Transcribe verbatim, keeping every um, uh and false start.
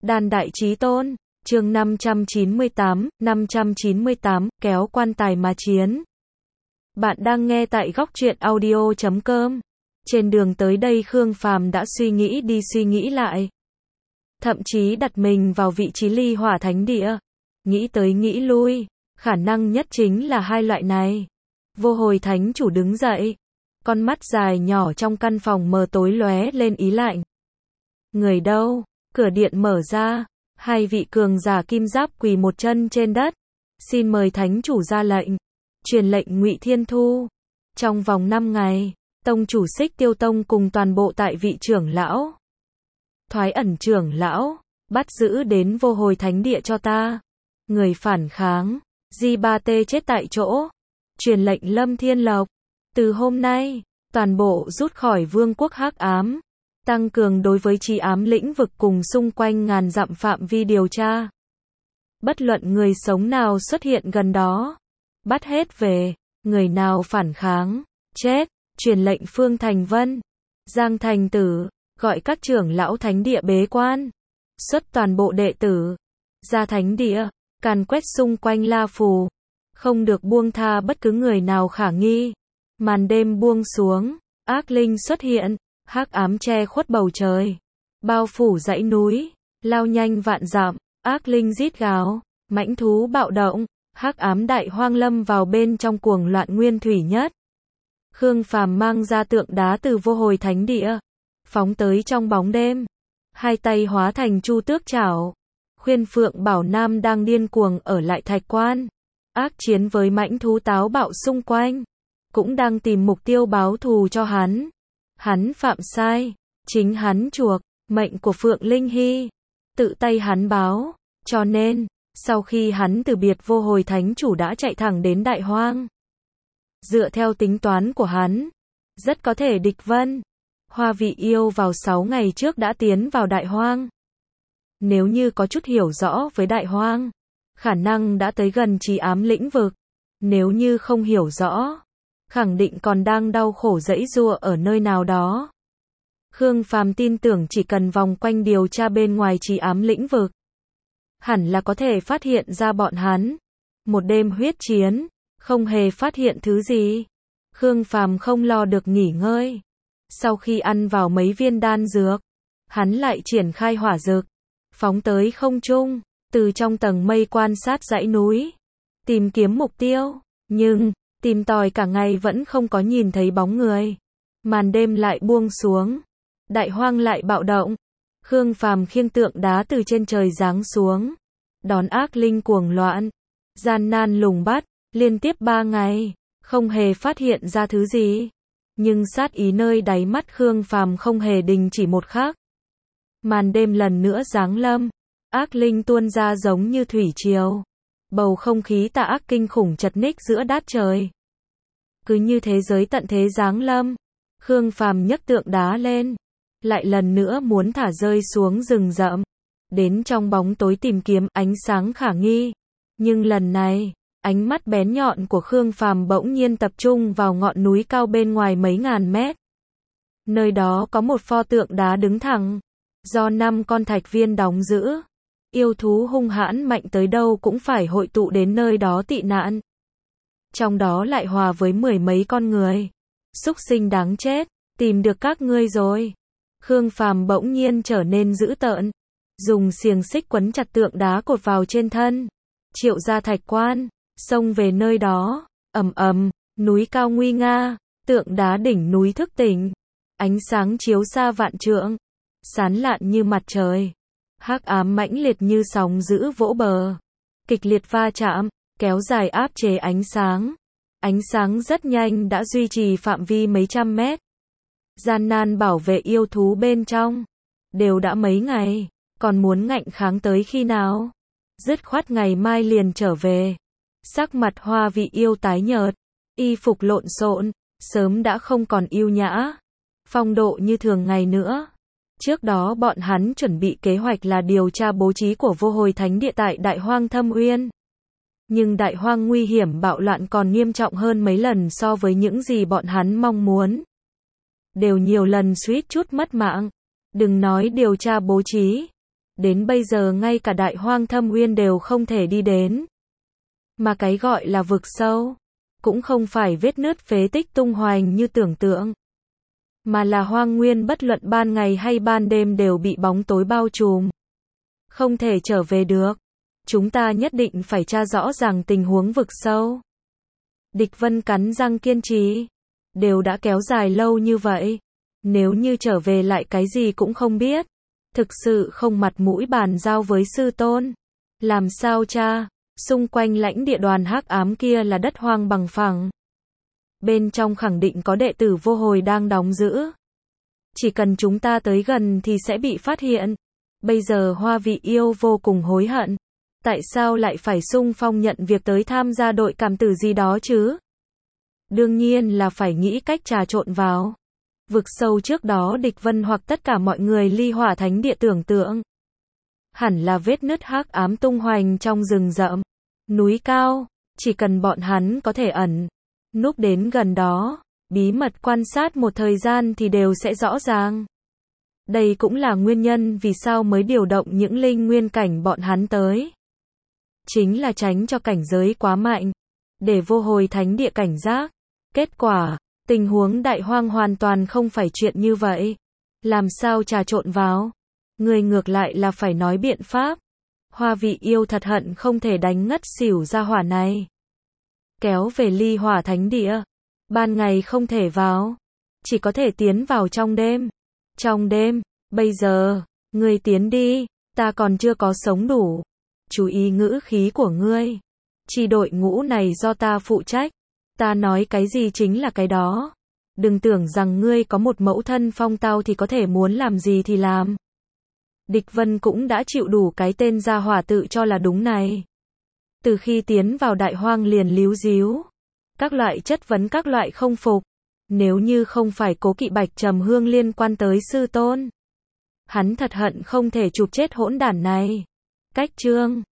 Đàn Đại Chí Tôn, chương năm trăm chín mươi tám, năm trăm chín mươi tám, kéo quan tài mà chiến. Bạn đang nghe tại góc truyện audio chấm com. Trên đường tới đây Khương Phàm đã suy nghĩ đi suy nghĩ lại. Thậm chí đặt mình vào vị trí ly hỏa thánh địa. Nghĩ tới nghĩ lui, khả năng nhất chính là hai loại này. Vô Hồi Thánh Chủ đứng dậy. Con mắt dài nhỏ trong căn phòng mờ tối lóe lên ý lạnh. Người đâu? Cửa điện mở ra. Hai vị cường giả kim giáp quỳ một chân trên đất. Xin mời Thánh Chủ ra lệnh. Truyền lệnh Ngụy Thiên Thu. Trong vòng năm ngày, Tông chủ Xích Tiêu Tông cùng toàn bộ tại vị trưởng lão, Thoái Ẩn trưởng lão, bắt giữ đến Vô Hồi Thánh Địa cho ta. Người phản kháng, Di Ba Tê chết tại chỗ. Truyền lệnh Lâm Thiên Lộc. Từ hôm nay, toàn bộ rút khỏi Vương quốc Hắc Ám. Tăng cường đối với Trì Ám lĩnh vực cùng xung quanh ngàn dặm phạm vi điều tra. Bất luận người sống nào xuất hiện gần đó, bắt hết về. Người nào phản kháng, chết. Truyền lệnh Phương Thành Vân, Giang Thành Tử, gọi các trưởng lão thánh địa bế quan. Xuất toàn bộ đệ tử ra thánh địa, càn quét xung quanh La Phù. Không được buông tha bất cứ người nào khả nghi. Màn đêm buông xuống, ác linh xuất hiện. Hắc ám che khuất bầu trời, bao phủ dãy núi, lao nhanh vạn dặm. Ác linh rít gào, mãnh thú bạo động. Hắc ám đại hoang lâm vào bên trong cuồng loạn nguyên thủy nhất. Khương Phàm mang ra tượng đá từ Vô Hồi Thánh Địa, phóng tới trong bóng đêm. Hai tay hóa thành chu tước chảo. Khuyên Phượng Bảo Nam đang điên cuồng ở lại thạch quan, ác chiến với mãnh thú táo bạo xung quanh, cũng đang tìm mục tiêu báo thù cho hắn. Hắn phạm sai, chính hắn chuộc mệnh của Phượng Linh Hy, tự tay hắn báo, cho nên sau khi hắn từ biệt Vô Hồi Thánh Chủ đã chạy thẳng đến Đại Hoang. Dựa theo tính toán của hắn, rất có thể Địch Vân, Hoa Vị Yêu vào sáu ngày trước đã tiến vào Đại Hoang. Nếu như có chút hiểu rõ với Đại Hoang, khả năng đã tới gần Trì Ám lĩnh vực. Nếu như không hiểu rõ, khẳng định còn đang đau khổ giãy giụa ở nơi nào đó. Khương Phàm tin tưởng chỉ cần vòng quanh điều tra bên ngoài Trì Ám lĩnh vực, hẳn là có thể phát hiện ra bọn hắn. Một đêm huyết chiến, không hề phát hiện thứ gì. Khương Phàm không lo được nghỉ ngơi. Sau khi ăn vào mấy viên đan dược, hắn lại triển khai hỏa dực, phóng tới không trung, từ trong tầng mây quan sát dãy núi, tìm kiếm mục tiêu. Nhưng, tìm tòi cả ngày vẫn không có nhìn thấy bóng người. Màn đêm lại buông xuống. Đại hoang lại bạo động. Khương Phàm khiêng tượng đá từ trên trời giáng xuống, đón ác linh cuồng loạn, gian nan lùng bắt. Liên tiếp ba ngày, không hề phát hiện ra thứ gì. Nhưng sát ý nơi đáy mắt Khương Phàm không hề đình chỉ một khắc. Màn đêm lần nữa giáng lâm. Ác linh tuôn ra giống như thủy triều. Bầu không khí tà ác kinh khủng chật ních giữa đát trời. Cứ như thế giới tận thế giáng lâm. Khương Phàm nhấc tượng đá lên, lại lần nữa muốn thả rơi xuống rừng rậm, đến trong bóng tối tìm kiếm ánh sáng khả nghi. Nhưng lần này, ánh mắt bén nhọn của Khương Phàm bỗng nhiên tập trung vào ngọn núi cao bên ngoài mấy ngàn mét. Nơi đó có một pho tượng đá đứng thẳng, do năm con thạch viên đóng giữ. Yêu thú hung hãn mạnh tới đâu cũng phải hội tụ đến nơi đó tị nạn. Trong đó lại hòa với mười mấy con người. Súc sinh đáng chết, tìm được các ngươi rồi. Khương Phàm bỗng nhiên trở nên dữ tợn, dùng xiềng xích quấn chặt tượng đá cột vào trên thân, triệu ra thạch quan, xông về nơi đó. Ầm ầm, núi cao nguy nga, tượng đá đỉnh núi thức tỉnh, ánh sáng chiếu xa vạn trượng, sáng lạn như mặt trời. Hắc ám mãnh liệt như sóng dữ vỗ bờ, kịch liệt va chạm, kéo dài áp chế ánh sáng. Ánh sáng rất nhanh đã duy trì phạm vi mấy trăm mét. Gian nan bảo vệ yêu thú bên trong. Đều đã mấy ngày, còn muốn ngạnh kháng tới khi nào? Dứt khoát ngày mai liền trở về. Sắc mặt Hoa Vị Yêu tái nhợt, y phục lộn xộn, sớm đã không còn yêu nhã, phong độ như thường ngày nữa. Trước đó bọn hắn chuẩn bị kế hoạch là điều tra bố trí của Vô Hồi Thánh Địa tại Đại Hoang Thâm Uyên. Nhưng Đại Hoang nguy hiểm bạo loạn còn nghiêm trọng hơn mấy lần so với những gì bọn hắn mong muốn. Đều nhiều lần suýt chút mất mạng. Đừng nói điều tra bố trí, Đến bây giờ ngay cả Đại Hoang Thâm Uyên đều không thể đi đến. Mà cái gọi là vực sâu, cũng không phải vết nứt phế tích tung hoành như tưởng tượng, mà là hoang nguyên bất luận ban ngày hay ban đêm đều bị bóng tối bao trùm. Không thể trở về được. Chúng ta nhất định phải tra rõ ràng tình huống vực sâu. Địch Vân cắn răng kiên trì. Đều đã kéo dài lâu như vậy. Nếu như trở về lại cái gì cũng không biết. Thực sự không mặt mũi bàn giao với sư tôn. Làm sao cha? Xung quanh lãnh địa đoàn hắc ám kia là đất hoang bằng phẳng. Bên trong khẳng định có đệ tử vô hồi đang đóng giữ. Chỉ cần chúng ta tới gần thì sẽ bị phát hiện. Bây giờ Hoa Vị Yêu vô cùng hối hận. Tại sao lại phải xung phong nhận việc tới tham gia đội cảm tử gì đó chứ? Đương nhiên là phải nghĩ cách trà trộn vào. Vực sâu trước đó Địch Vân hoặc tất cả mọi người Ly Hỏa Thánh Địa tưởng tượng. Hẳn là vết nứt hắc ám tung hoành trong rừng rậm, núi cao, chỉ cần bọn hắn có thể ẩn, núp đến gần đó, bí mật quan sát một thời gian thì đều sẽ rõ ràng. Đây cũng là nguyên nhân vì sao mới điều động những linh nguyên cảnh bọn hắn tới. Chính là tránh cho cảnh giới quá mạnh, để vô hồi thánh địa cảnh giác. Kết quả, tình huống đại hoang hoàn toàn không phải chuyện như vậy. Làm sao trà trộn vào? Người ngược lại là phải nói biện pháp. Hoa Vị Yêu thật hận không thể đánh ngất xỉu ra hỏa này. Kéo về Ly Hỏa Thánh Địa. Ban ngày không thể vào. Chỉ có thể tiến vào trong đêm. Trong đêm, bây giờ, ngươi tiến đi, ta còn chưa có sống đủ. Chú ý ngữ khí của ngươi. Chi đội ngũ này do ta phụ trách. Ta nói cái gì chính là cái đó. Đừng tưởng rằng ngươi có một mẫu thân phong tao thì có thể muốn làm gì thì làm. Địch Vân cũng đã chịu đủ cái tên gia hỏa tự cho là đúng này. Từ khi tiến vào đại hoang liền líu díu. Các loại chất vấn các loại không phục. Nếu như không phải Cố Kỵ Bạch Trầm Hương liên quan tới sư tôn. Hắn thật hận không thể chụp chết hỗn đản này. Cách chương